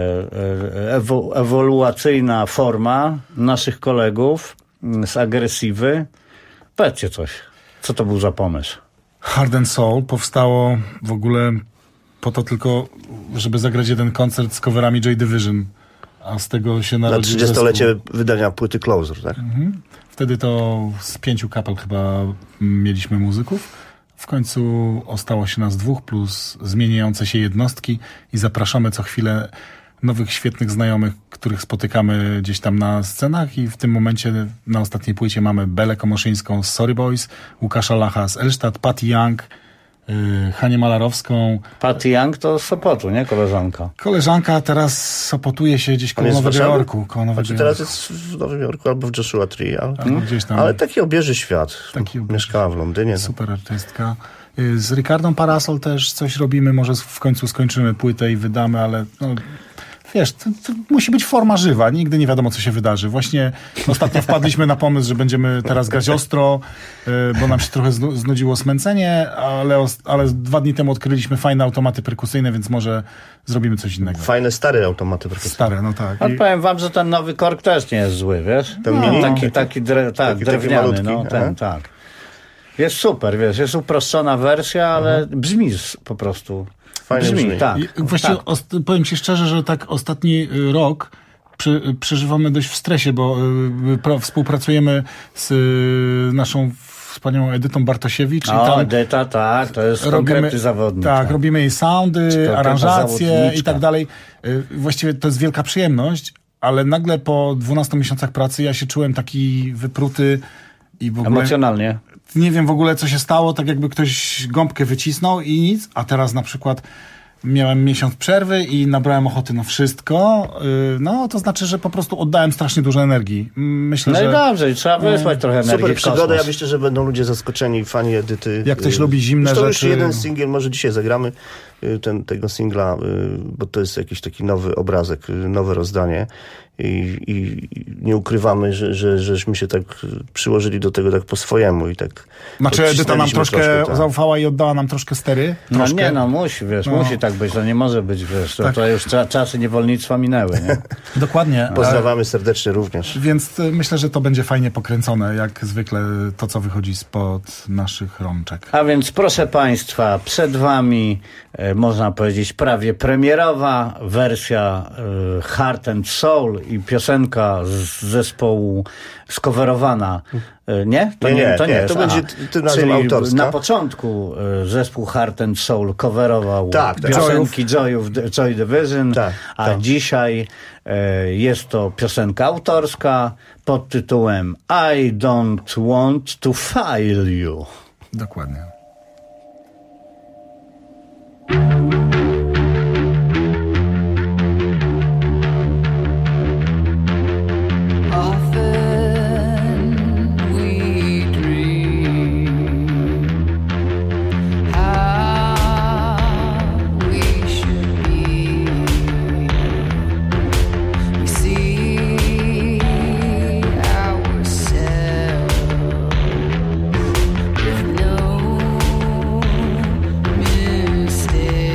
e, ewo, ewoluacyjna forma naszych kolegów z agresywy. Powiedzcie coś. Co to był za pomysł? Heart and Soul powstało w ogóle po to tylko, żeby zagrać jeden koncert z coverami Joy Division, a z tego się Na narodził trzydziestolecie zespół. wydania płyty Closer, tak? Mhm. Wtedy to z pięciu kapel chyba mieliśmy muzyków. W końcu ostało się nas dwóch plus zmieniające się jednostki i zapraszamy co chwilę nowych, świetnych znajomych, których spotykamy gdzieś tam na scenach i w tym momencie na ostatniej płycie mamy Belę Komoszyńską z Sorry Boys, Łukasza Lacha z Elstadt, Patty Young, yy, Hanię Malarowską. Patty Young to z Sopotu, nie? Koleżanka. Koleżanka teraz sopotuje się gdzieś koło Nowego Jorku. Koło Nowego znaczy teraz jest w Nowym Jorku albo w Joshua Tree, ale, albo gdzieś tam. ale taki obieży świat. Taki obieży. Mieszkała w Londynie. Super artystka. Z Ricardą Parasol też coś robimy, może w końcu skończymy płytę i wydamy, ale no, wiesz, to, to musi być forma żywa, nigdy nie wiadomo, co się wydarzy. Właśnie ostatnio wpadliśmy na pomysł, że będziemy teraz grać ostro, bo nam się trochę znudziło smęcenie, ale, ale dwa dni temu odkryliśmy fajne automaty perkusyjne, więc może zrobimy coś innego. Fajne, stare automaty perkusyjne. Stare, no tak. Ale powiem wam, że ten nowy kork też nie jest zły, wiesz? Ten no, mini? taki, taki, dre, tak, taki drewniany, taki no, ten, aha. tak. Jest super, wiesz, jest uproszczona wersja, ale mhm. brzmi po prostu. Fajnie brzmi, brzmi tak. I właściwie tak. Ost- powiem ci szczerze, że tak ostatni rok przy, przeżywamy dość w stresie, bo y, pra, współpracujemy z y, naszą wspaniałą Edytą Bartosiewicz. O, i tam Edyta, tak, to jest robimy, konkretny zawodnik. Tak, tak, robimy jej soundy, aranżacje zawodniczka. i tak dalej. Y, właściwie to jest wielka przyjemność, ale nagle po dwunastu miesiącach pracy ja się czułem taki wypruty i w ogóle... Emocjonalnie. Nie wiem w ogóle, co się stało, tak jakby ktoś gąbkę wycisnął i nic, a teraz na przykład miałem miesiąc przerwy i nabrałem ochoty na wszystko, no to znaczy, że po prostu oddałem strasznie dużo energii. Myślę, no że... i dobrze, i trzeba wysłać trochę energii Super w kosmos. przygoda, ja myślę, że będą ludzie zaskoczeni, fani Edyty. Jak ktoś lubi zimne Zresztą rzeczy... już jeden singiel, może dzisiaj zagramy ten, tego singla, bo to jest jakiś taki nowy obrazek, nowe rozdanie. I, i nie ukrywamy, że, że żeśmy się tak przyłożyli do tego tak po swojemu i tak. Znaczy Edyta nam troszkę, troszkę tak. zaufała i oddała nam troszkę stery. No troszkę. nie, no musi, wiesz, no. musi tak być, to nie może być, wiesz, to, tak. to już cza, czasy niewolnictwa minęły, nie? Dokładnie. Pozdrawiamy serdecznie również. Więc myślę, że to będzie fajnie pokręcone, jak zwykle to, co wychodzi spod naszych rączek. A więc proszę Państwa, przed Wami e, można powiedzieć prawie premierowa wersja e, Heart and Soul i piosenka z zespołu skowerowana. Nie? To nie, nie, to, nie, nie, jest. to będzie tym razem autorska. Na początku zespół Heart and Soul coverował tak, tak. piosenki Joyów, Joy Division, tak, a tak. dzisiaj e, jest to piosenka autorska pod tytułem I don't want to fail you. Dokładnie. Mistake.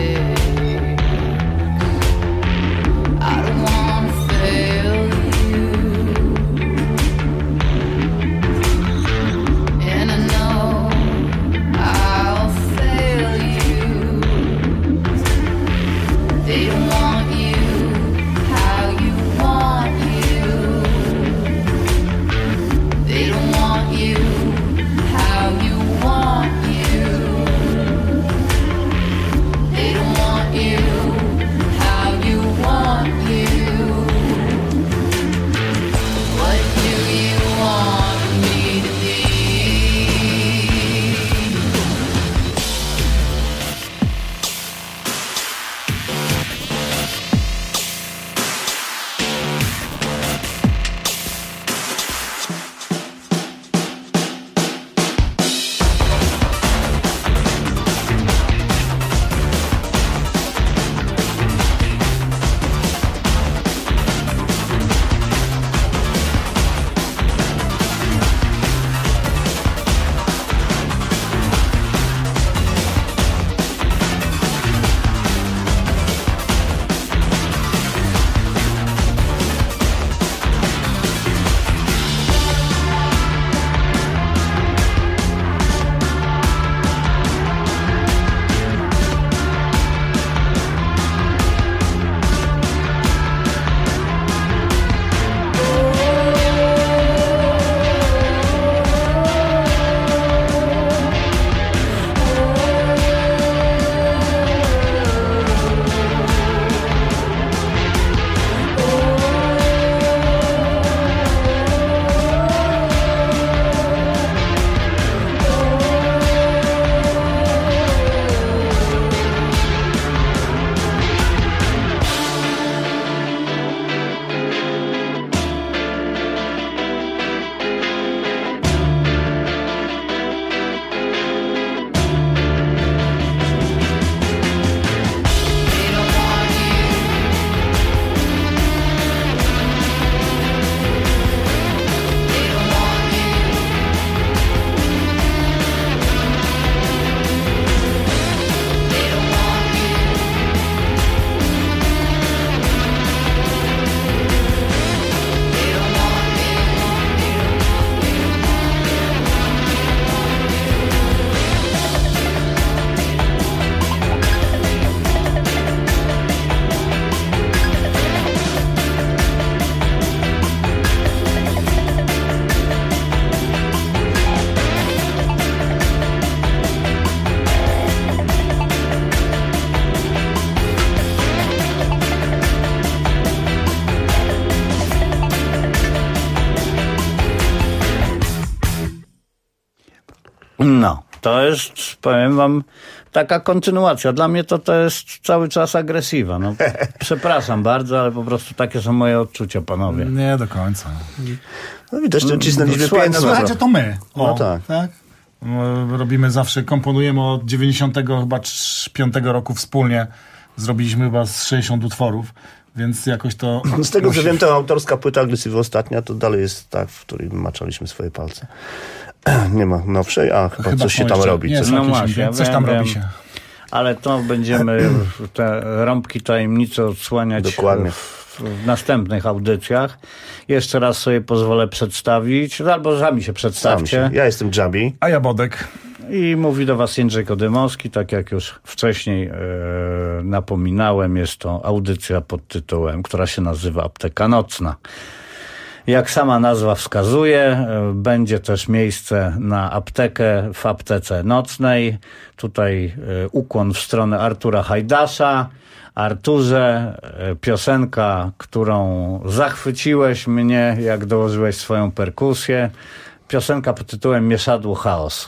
No, to jest, powiem wam, taka kontynuacja. Dla mnie to, to jest cały czas agresywa. No, przepraszam bardzo, ale po prostu takie są moje odczucia, panowie. Nie do końca. No widać, że cisnęliśmy piętno. Słuchajcie, to my. O, no tak. tak? Robimy zawsze, komponujemy od dziewięćdziesiątego piątego roku wspólnie. Zrobiliśmy chyba z sześćdziesiąt utworów, więc jakoś to... Z tego, musi... co wiem, to autorska płyta Agresywy ostatnia, to dalej jest tak, w której maczaliśmy swoje palce. Nie ma nowszej, a chyba, chyba coś się tam jeszcze, robi. Nie, coś, no właśnie, coś tam wiem, robi się. Ale to będziemy te rąbki tajemnicy odsłaniać Dokładnie. W, w następnych audycjach. Jeszcze raz sobie pozwolę przedstawić, albo sami się przedstawcie. Się. Ja jestem Dżabi. A ja Bodek. I mówi do was Jędrzej Kodymowski, tak jak już wcześniej e, napominałem, jest to audycja pod tytułem, która się nazywa Apteka Nocna. Jak sama nazwa wskazuje, będzie też miejsce na aptekę w aptece nocnej. Tutaj ukłon w stronę Artura Hajdasza. Arturze, piosenka, którą zachwyciłeś mnie, jak dołożyłeś swoją perkusję. Piosenka pod tytułem Mieszadło chaosu.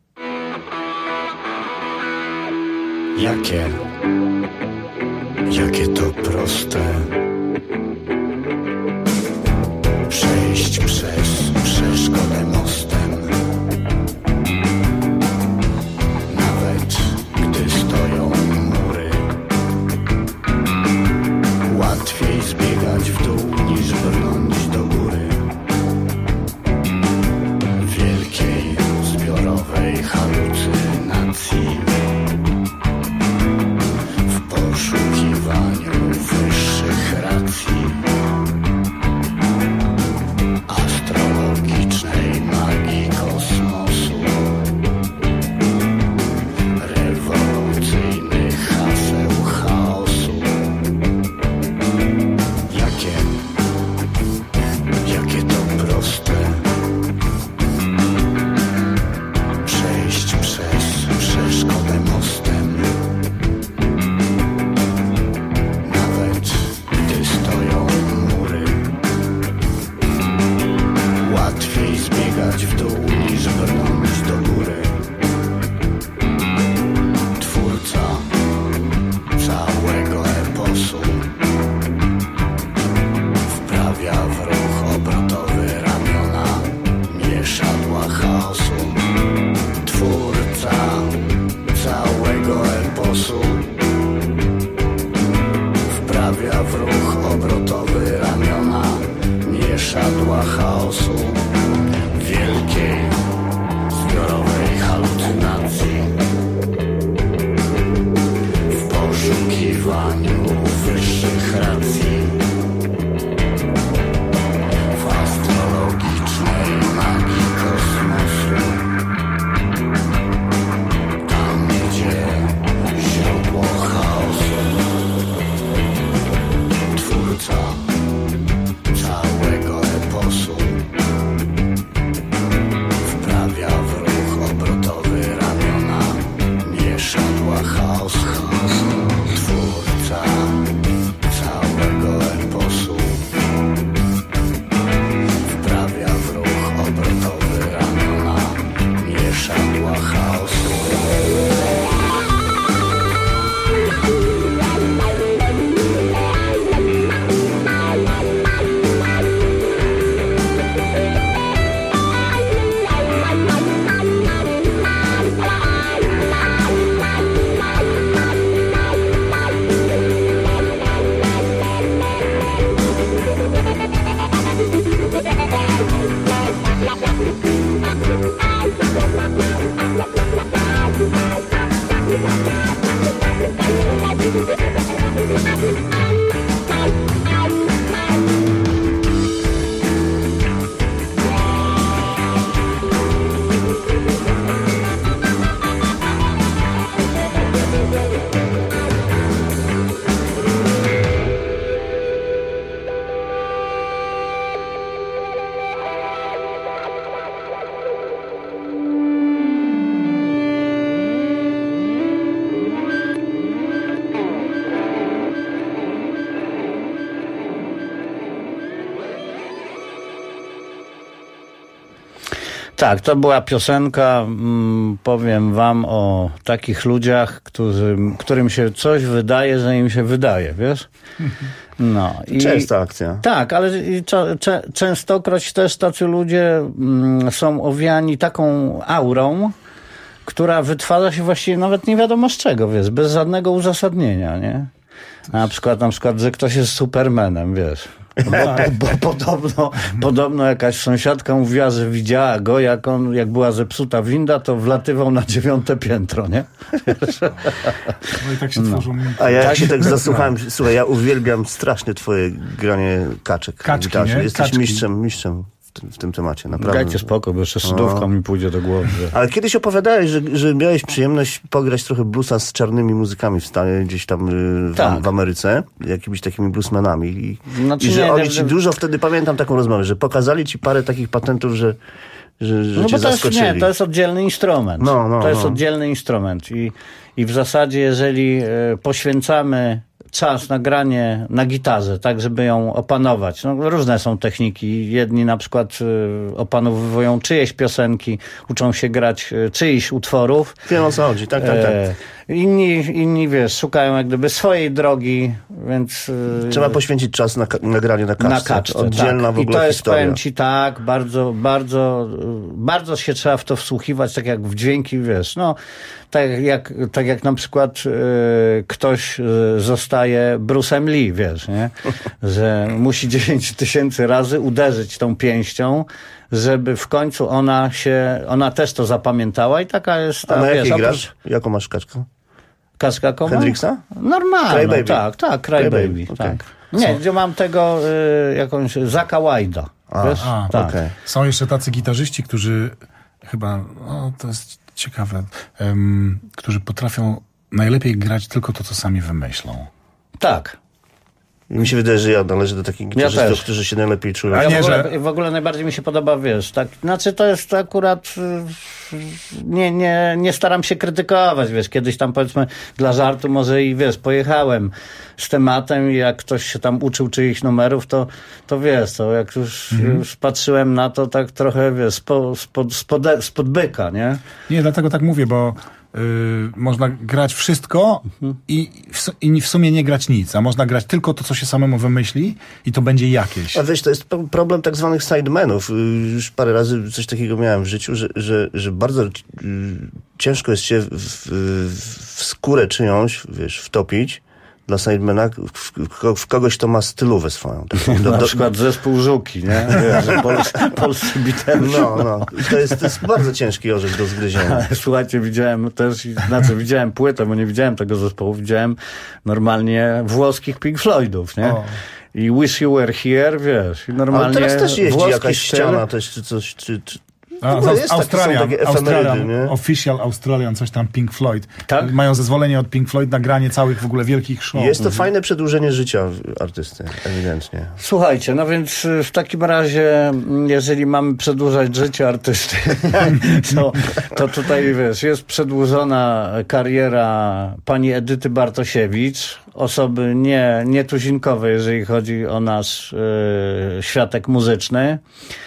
Jakie, jakie to proste przejść przez przeszkodę mostem, nawet gdy stoją mury. Łatwiej zbiegać w dół niż brnąć do góry. Wielkiej zbiorowej halucynacji, w poszukiwaniu wyższych racji, astrologicznej magii kosmosu, rewolucyjnych haseł chaosu. Jakie, jakie to proste przejść przez przeszkodę mostem, nawet gdy stoją mury. Łatwiej zbiegać w dół niż brnąć do góry. Twórca całego eposu wprawia w ruch obrotowy ramiona mieszadła chaosu. Twórca całego eposu wprawia w ruch obrotowy ramiona mieszadła chaosu, wielkiej zbiorowej halucynacji, w poszukiwaniu wyższych racji, w astrologicznej magii kosmosu, tam gdzie źródło chaosu. Twórca całego eposu wprawia w ruch obrotowy ramiona mieszadła chaosu. Twórca Tak, to była piosenka, mm, powiem wam o takich ludziach, którzy, którym się coś wydaje, że im się wydaje, wiesz? No, i, częsta akcja. Tak, ale i cze, cze, częstokroć też tacy ludzie mm, są owiani taką aurą, która wytwarza się właściwie nawet nie wiadomo z czego, wiesz, bez żadnego uzasadnienia, nie? Na przykład, na przykład, że ktoś jest Supermanem, wiesz. Bo, bo, bo podobno, podobno jakaś sąsiadka mówiła, że widziała go, jak on, jak była zepsuta winda, to wlatywał na dziewiąte piętro, nie? No i tak się tworzą. No. A ja tak się tak zasłuchałem, słuchaj, ja uwielbiam strasznie twoje granie kaczek. Kaczki, nie? Jesteś Kaczki. mistrzem, mistrzem. W tym temacie, naprawdę. Dajcie spokój, bo jeszcze szydówka no. mi pójdzie do głowy. Ale kiedyś opowiadałeś, że, że miałeś przyjemność pograć trochę bluesa z czarnymi muzykami w stanie, gdzieś tam w, tak. w Ameryce, jakimiś takimi bluesmanami. I, znaczy, i że nie, oni nie, ci nie, dużo, wtedy pamiętam taką rozmowę, że pokazali ci parę takich patentów, że, że, że no cię bo to zaskoczyli. Jest, nie, to jest oddzielny instrument. No, no, to jest no. oddzielny instrument. I, i w zasadzie, jeżeli e, poświęcamy czas na granie na gitarze, tak żeby ją opanować. No, różne są techniki. Jedni na przykład y, opanowują czyjeś piosenki, uczą się grać y, czyichś utworów. Wiem o co chodzi, tak, tak, tak. E, inni, inni, wiesz, szukają jak gdyby swojej drogi, więc... Y, Trzeba poświęcić czas na, na granie na kaczce. Na kaczce, oddzielna tak. w ogóle I to jest, historia. powiem ci tak, bardzo, bardzo, bardzo się trzeba w to wsłuchiwać, tak jak w dźwięki, wiesz, no, tak jak, tak jak na przykład y, ktoś y, zostaje Bruce'em Lee, wiesz, nie? Że musi dziesięć tysięcy razy uderzyć tą pięścią, żeby w końcu ona się, ona też to zapamiętała i taka jest ta, a na wiesz, jakiej oprócz... grasz? Jaką masz kaczkę? Kaczka komu? Hendrixa? Normalną, Cry tak, tak, Cry, Cry Baby, Baby. Okay. tak. Nie, Co? gdzie mam tego y, jakąś Zaka Wilda. A, wiesz? a, tak. Okay. Są jeszcze tacy gitarzyści, którzy chyba, no to jest ciekawe, um, którzy potrafią najlepiej grać tylko to, co sami wymyślą. Tak. Mi się wydaje, że ja należę do takich gitarzystów, ja którzy się najlepiej czują. A ja nie, w, ogóle, że... w ogóle najbardziej mi się podoba, wiesz, tak, znaczy to jest akurat, nie, nie, nie staram się krytykować, wiesz, kiedyś tam powiedzmy dla żartu może i wiesz, pojechałem z tematem i jak ktoś się tam uczył czyichś numerów, to, to wiesz, to jak już, mhm. już patrzyłem na to tak trochę, wiesz, spod, spod, spod, spod byka, nie? Nie, dlatego tak mówię, bo Yy, można grać wszystko mhm. i, w, i w sumie nie grać nic, a można grać tylko to, co się samemu wymyśli i to będzie jakieś. A wiesz, to jest problem tak zwanych sidemenów. Już parę razy coś takiego miałem w życiu, że, że, że bardzo ciężko jest się w, w, w skórę czyjąś, wiesz, wtopić dla sidemana, w, w, w kogoś, kto ma stylówę swoją. Tak, do, do, na przykład zespół Żuki, nie? Pols, polscy biterzy. No, no. I to jest, to jest bardzo ciężki orzech do zgryzienia. Słuchajcie, widziałem też, znaczy widziałem płytę, bo nie widziałem tego zespołu, widziałem normalnie włoskich Pink Floydów, nie? O. I Wish You Were Here, wiesz, i normalnie... Ale teraz też jeździ jakaś styl. ściana, też, czy coś, czy... czy... A, z jest Australian, takie Australian, nie? Official Australian, coś tam Pink Floyd. Tak? Mają zezwolenie od Pink Floyd na granie całych w ogóle wielkich show. Jest to mhm. fajne przedłużenie życia artysty, ewidentnie. Słuchajcie, no więc w takim razie, jeżeli mamy przedłużać życie artysty, to, to tutaj, wiesz, jest przedłużona kariera pani Edyty Bartosiewicz, osoby nie, nietuzinkowej, jeżeli chodzi o nasz yy, światek muzyczny.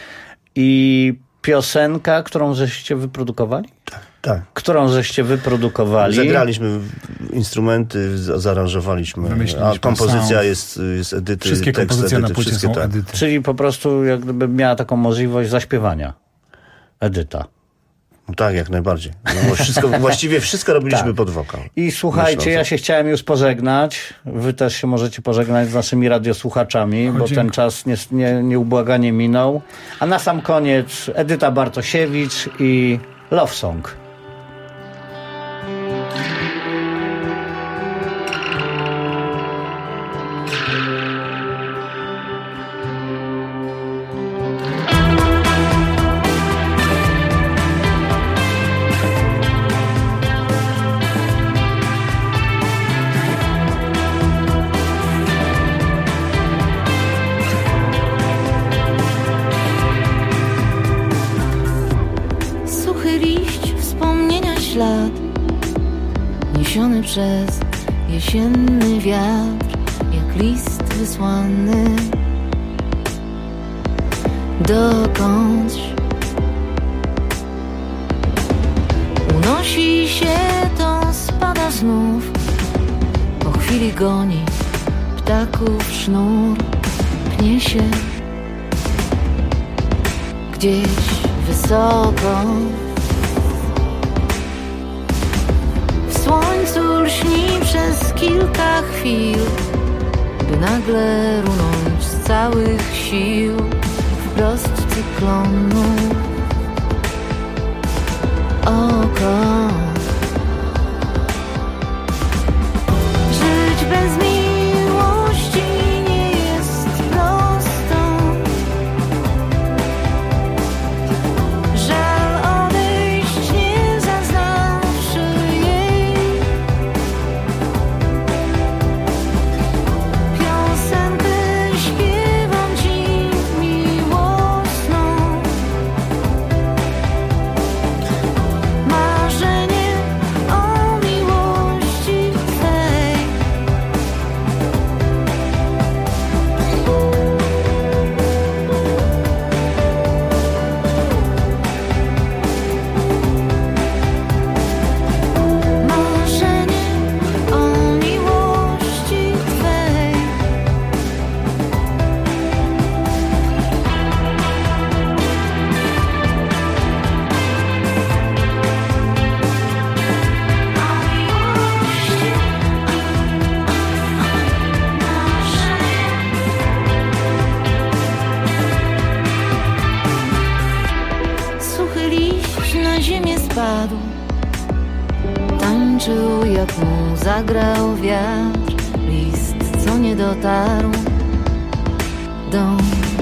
I piosenka, którą żeście wyprodukowali? Tak. tak. Którą żeście wyprodukowali? Zagraliśmy instrumenty, zaaranżowaliśmy, a kompozycja jest, jest Edyty. Wszystkie tekst kompozycje Edyty, na płycie są tak. Edyty. Czyli po prostu jak gdyby miała taką możliwość zaśpiewania. Edyta. No tak, jak najbardziej. No wszystko, właściwie wszystko robiliśmy tak. pod wokal. I słuchajcie, myśląc. Ja się chciałem już pożegnać. Wy też się możecie pożegnać z naszymi radiosłuchaczami, bo ten czas nie, nie, nieubłaganie minął. A na sam koniec Edyta Bartosiewicz i Love Song. Niesiony przez jesienny wiatr, jak list wysłany dokądś. znów po chwili goni ptaków sznur, pnie się gdzieś wysoko. W słońcu lśni przez kilka chwil, by nagle runąć z całych sił wprost cyklonu. Oko. Żyć bez miłości nie jest prosto. Żal odejść nie zaznawszy jej. Piosenkę śpiewam ci miłosną. Marzenie o miłości twej. Marzenie o miłości twej. Suchy liść na ziemię spadł, tańczył jak mu zagrał wiatr. List, co nie dotarł do